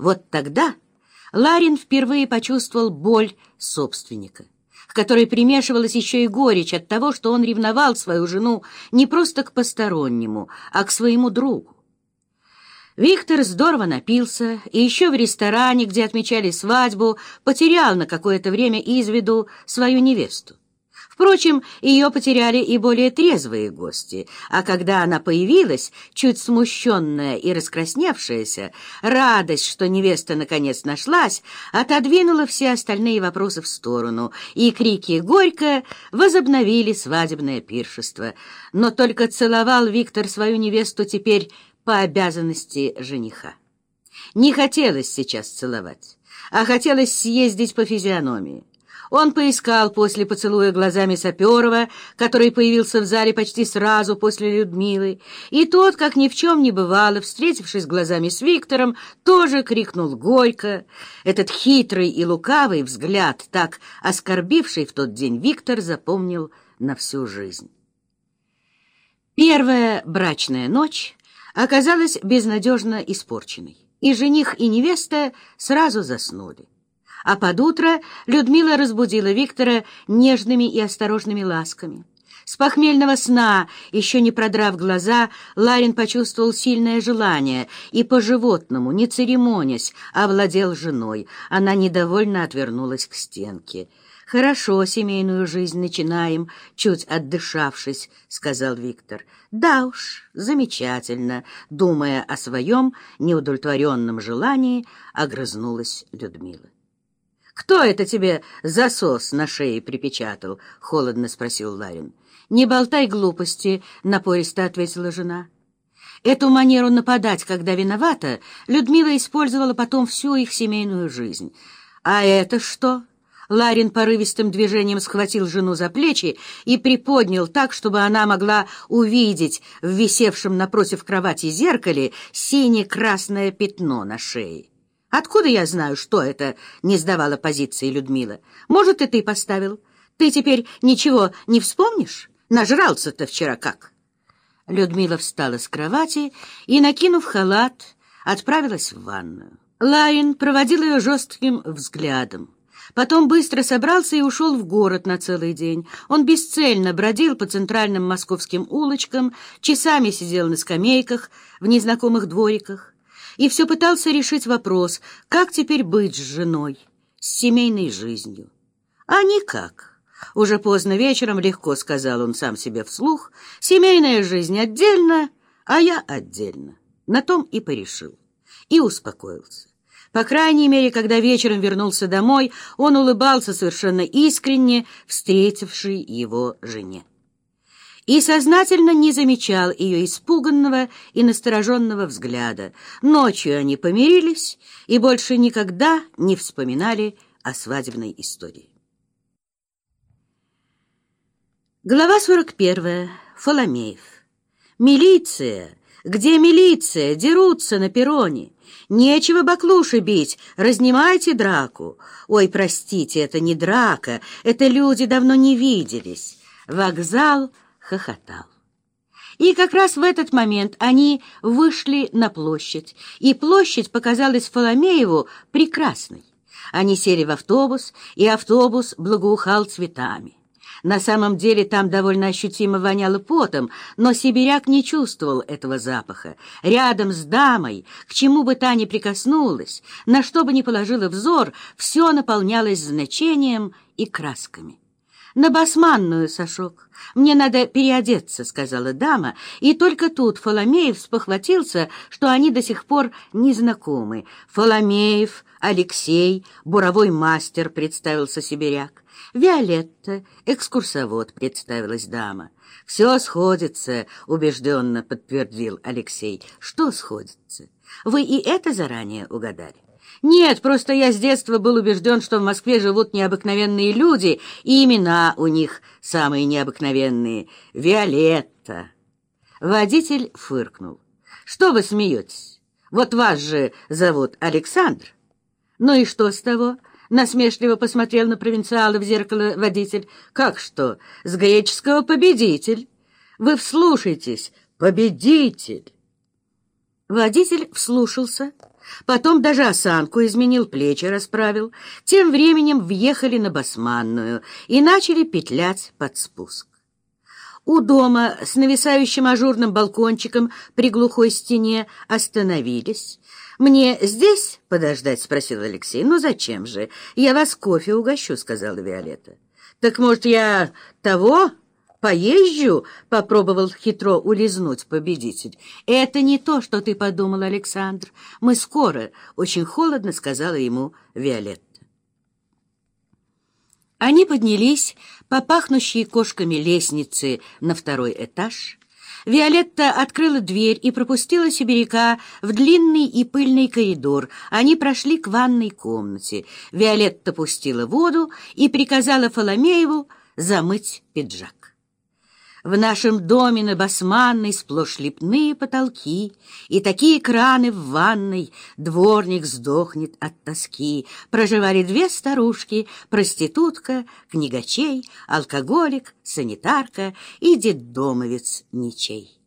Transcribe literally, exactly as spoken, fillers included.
Вот тогда Ларин впервые почувствовал боль собственника, к которой примешивалась еще и горечь от того, что он ревновал свою жену не просто к постороннему, а к своему другу. Виктор здорово напился и еще в ресторане, где отмечали свадьбу, потерял на какое-то время из виду свою невесту. Впрочем, ее потеряли и более трезвые гости, а когда она появилась, чуть смущенная и раскрасневшаяся, радость, что невеста наконец нашлась, отодвинула все остальные вопросы в сторону, и крики «Горько!» возобновили свадебное пиршество. Но только целовал Виктор свою невесту теперь по обязанности жениха. Не хотелось сейчас целовать, а хотелось съездить по физиономии. Он поискал после поцелуя глазами Саперова, который появился в зале почти сразу после Людмилы, и тот, как ни в чем не бывало, встретившись глазами с Виктором, тоже крикнул горько. Этот хитрый и лукавый взгляд, так оскорбивший в тот день, Виктор запомнил на всю жизнь. Первая брачная ночь оказалась безнадежно испорченной, и жених и невеста сразу заснули. А под утро Людмила разбудила Виктора нежными и осторожными ласками. С похмельного сна, еще не продрав глаза, Ларин почувствовал сильное желание и по-животному, не церемонясь, овладел женой. Она недовольно отвернулась к стенке. «Хорошо, семейную жизнь начинаем, чуть отдышавшись», — сказал Виктор. «Да уж, замечательно», — думая о своем неудовлетворенном желании, огрызнулась Людмила. «Кто это тебе засос на шее припечатал?» — холодно спросил Ларин. «Не болтай глупости», — напористо ответила жена. Эту манеру нападать, когда виновата, Людмила использовала потом всю их семейную жизнь. «А это что?» Ларин порывистым движением схватил жену за плечи и приподнял так, чтобы она могла увидеть в висевшем напротив кровати зеркале сине-красное пятно на шее. «Откуда я знаю, что это?» — не сдавала позиции Людмила. «Может, и ты поставил? Ты теперь ничего не вспомнишь? Нажрался-то вчера как?» Людмила встала с кровати и, накинув халат, отправилась в ванную. Ларин проводил ее жестким взглядом. Потом быстро собрался и ушел в город на целый день. Он бесцельно бродил по центральным московским улочкам, часами сидел на скамейках в незнакомых двориках и все пытался решить вопрос, как теперь быть с женой, с семейной жизнью. А никак. Уже поздно вечером легко сказал он сам себе вслух: семейная жизнь отдельно, а я отдельно. На том и порешил. И успокоился. По крайней мере, когда вечером вернулся домой, он улыбался совершенно искренне встретившей его жене. И сознательно не замечал ее испуганного и настороженного взгляда. Ночью они помирились и больше никогда не вспоминали о свадебной истории. Глава сорок первая. Фоломеев. Милиция! Где милиция? Дерутся на перроне. Нечего баклуши бить, разнимайте драку. Ой, простите, это не драка, это люди давно не виделись. Вокзал хохотал. И как раз в этот момент они вышли на площадь, и площадь показалась Фоломееву прекрасной. Они сели в автобус, и автобус благоухал цветами. На самом деле там довольно ощутимо воняло потом, но сибиряк не чувствовал этого запаха. Рядом с дамой, к чему бы та ни прикоснулась, на что бы ни положила взор, все наполнялось значением и красками. «На басманную, Сашок, мне надо переодеться», — сказала дама, и только тут Фоломеев спохватился, что они до сих пор не знакомы. «Фоломеев, Алексей, буровой мастер», — представился сибиряк. «Виолетта, экскурсовод», — представилась дама. «Все сходится», — убежденно подтвердил Алексей. «Что сходится? Вы и это заранее угадали?» «Нет, просто я с детства был убежден, что в Москве живут необыкновенные люди, и имена у них самые необыкновенные. Виолетта». Водитель фыркнул. «Что вы смеетесь? Вот вас же зовут Александр». «Ну и что с того?» — насмешливо посмотрел на провинциала в зеркало водитель. «Как что? С греческого победитель. Вы вслушайтесь, победитель». Водитель вслушался, Потом даже осанку изменил, плечи расправил. Тем временем въехали на Басманную и начали петлять под спуск. У дома с нависающим ажурным балкончиком при глухой стене остановились. «Мне здесь подождать?» — спросил Алексей. «Ну зачем же? Я вас кофе угощу», — сказала Виолетта. «Так, может, я того поезжу?» — попробовал хитро улизнуть победитель. «Это не то, что ты подумал, Александр. Мы скоро», — очень холодно сказала ему Виолетта. Они поднялись по пахнущей кошками лестнице на второй этаж. Виолетта открыла дверь и пропустила сибиряка в длинный и пыльный коридор. Они прошли к ванной комнате. Виолетта пустила воду и приказала Фоломееву замыть пиджак. В нашем доме на Басманной сплошь лепные потолки и такие краны в ванной, дворник сдохнет от тоски. Проживали две старушки, проститутка, книгачей, алкоголик, санитарка и детдомовец ничей.